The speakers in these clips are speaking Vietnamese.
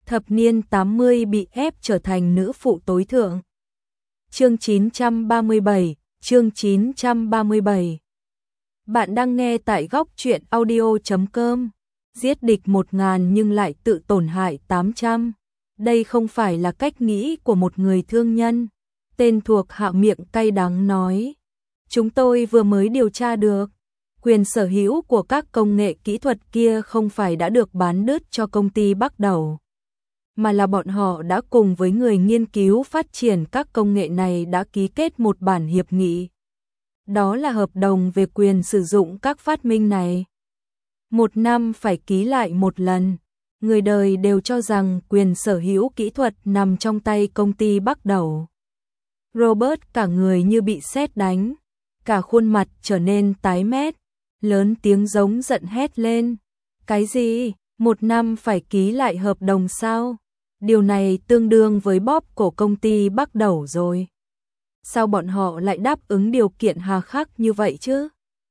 thập niên 80 bị ép trở thành nữ phụ tối thượng. Chương 937, chương 937. Bạn đang nghe tại góc truyện audio.com. Giết địch 1000 nhưng lại tự tổn hại 800. Đây không phải là cách nghĩ của một người thương nhân. Tên thuộc hạ miệng cay đắng nói. Chúng tôi vừa mới điều tra được. Quyền sở hữu của các công nghệ kỹ thuật kia không phải đã được bán đứt cho công ty Bắc Đầu, mà là bọn họ đã cùng với người nghiên cứu phát triển các công nghệ này đã ký kết một bản hiệp nghị. Đó là hợp đồng về quyền sử dụng các phát minh này. 1 năm phải ký lại một lần. Người đời đều cho rằng quyền sở hữu kỹ thuật nằm trong tay công ty Bắc Đầu. Robert cả người như bị sét đánh, cả khuôn mặt trở nên tái mét, lớn tiếng giống giận hét lên. Cái gì? 1 năm phải ký lại hợp đồng sao? Điều này tương đương với bóp cổ công ty Bắc Đầu rồi. Sao bọn họ lại đáp ứng điều kiện hà khắc như vậy chứ?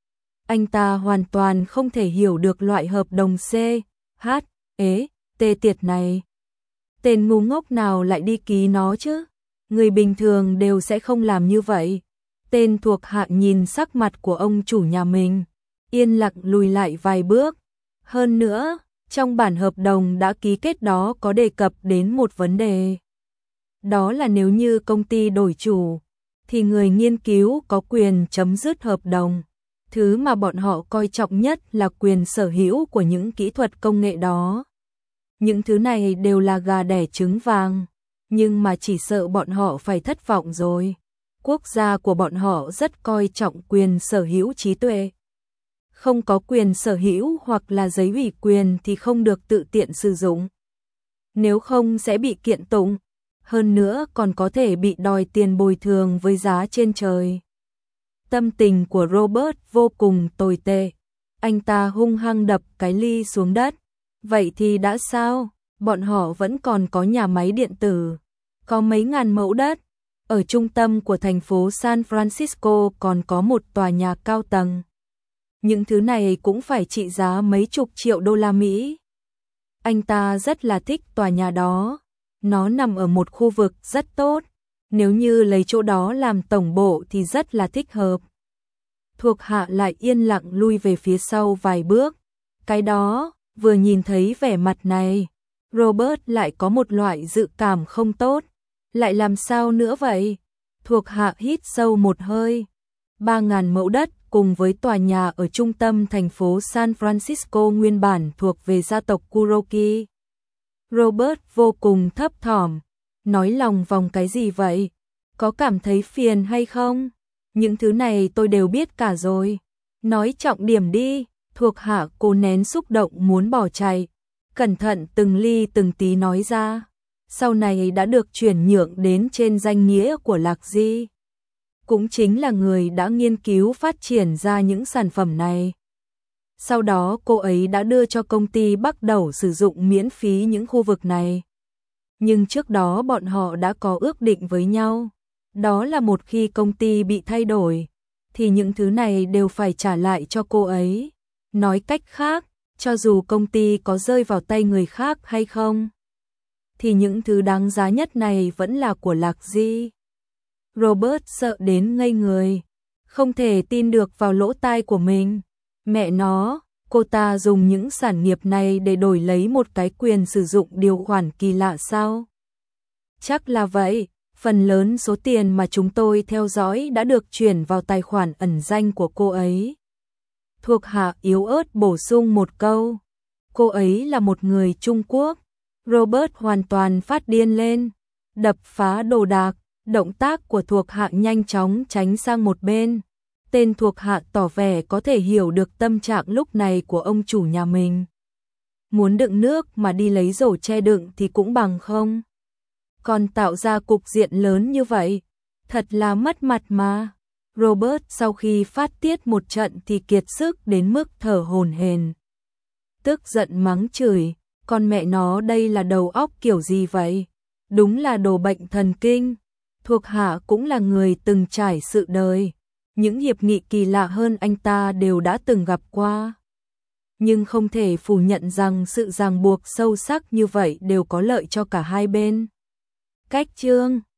Anh ta hoàn toàn không thể hiểu được loại hợp đồng C, H, E, T tiệt này. Tên ngu ngốc nào lại đi ký nó chứ? Người bình thường đều sẽ không làm như vậy. Tên thuộc hạ nhìn sắc mặt của ông chủ nhà mình, yên lặng lùi lại vài bước. Hơn nữa, trong bản hợp đồng đã ký kết đó có đề cập đến một vấn đề. Đó là nếu như công ty đổi chủ, thì người nghiên cứu có quyền chấm dứt hợp đồng. Thứ mà bọn họ coi trọng nhất là quyền sở hữu của những kỹ thuật công nghệ đó. Những thứ này đều là gà đẻ trứng vàng, nhưng mà chỉ sợ bọn họ phải thất vọng rồi. Quốc gia của bọn họ rất coi trọng quyền sở hữu trí tuệ. Không có quyền sở hữu hoặc là giấy ủy quyền thì không được tự tiện sử dụng. Nếu không sẽ bị kiện tụng, hơn nữa còn có thể bị đòi tiền bồi thường với giá trên trời. Tâm tình của Robert vô cùng tồi tệ. Anh ta hung hăng đập cái ly xuống đất. Vậy thì đã sao? Bọn họ vẫn còn có nhà máy điện tử, có mấy ngàn mẫu đất. Ở trung tâm của thành phố San Francisco còn có một tòa nhà cao tầng. Những thứ này cũng phải trị giá mấy chục triệu đô la Mỹ. Anh ta rất là thích tòa nhà đó. Nó nằm ở một khu vực rất tốt. Nếu như lấy chỗ đó làm tổng bộ thì rất là thích hợp. Thuộc hạ lại yên lặng lui về phía sau vài bước. Cái đó, vừa nhìn thấy vẻ mặt này, Robert lại có một loại dự cảm không tốt. Lại làm sao nữa vậy? Thuộc hạ hít sâu một hơi. 3.000 mẫu đất cùng với tòa nhà ở trung tâm thành phố San Francisco nguyên bản thuộc về gia tộc Kuroki. Robert vô cùng thấp thỏm, nói lòng vòng cái gì vậy? Có cảm thấy phiền hay không? Những thứ này tôi đều biết cả rồi. Nói trọng điểm đi. Thuộc hạ cố nén xúc động muốn bỏ chạy, cẩn thận từng ly từng tí nói ra. Sau này đã được chuyển nhượng đến trên danh nghĩa của Lạc Di, cũng chính là người đã nghiên cứu phát triển ra những sản phẩm này. Sau đó cô ấy đã đưa cho công ty Bắc Đầu sử dụng miễn phí những khu vực này. Nhưng trước đó bọn họ đã có ước định với nhau. Đó là một khi công ty bị thay đổi, thì những thứ này đều phải trả lại cho cô ấy. Nói cách khác, cho dù công ty có rơi vào tay người khác hay không, thì những thứ đáng giá nhất này vẫn là của Lạc Di. Robert sợ đến ngây người, không thể tin được vào lỗ tai của mình. Mẹ nó, cô ta dùng những sản nghiệp này để đổi lấy một cái quyền sử dụng điều khoản kỳ lạ sao? Chắc là vậy, phần lớn số tiền mà chúng tôi theo dõi đã được chuyển vào tài khoản ẩn danh của cô ấy. Thuộc hạ yếu ớt bổ sung một câu. Cô ấy là một người Trung Quốc. Robert hoàn toàn phát điên lên, đập phá đồ đạc. Động tác của thuộc hạ nhanh chóng tránh sang một bên. Tên thuộc hạ tỏ vẻ có thể hiểu được tâm trạng lúc này của ông chủ nhà mình. Muốn đựng nước mà đi lấy rổ che đựng thì cũng bằng không. Còn tạo ra cục diện lớn như vậy, thật là mất mặt mà. Robert sau khi phát tiết một trận thì kiệt sức đến mức thở hổn hển. Tức giận mắng chửi, con mẹ nó đây là đầu óc kiểu gì vậy? Đúng là đồ bệnh thần kinh. Thuộc hạ cũng là người từng trải sự đời. Những hiệp nghị kỳ lạ hơn anh ta đều đã từng gặp qua. nhưng không thể phủ nhận rằng sự ràng buộc sâu sắc như vậy đều có lợi cho cả hai bên. Cách chương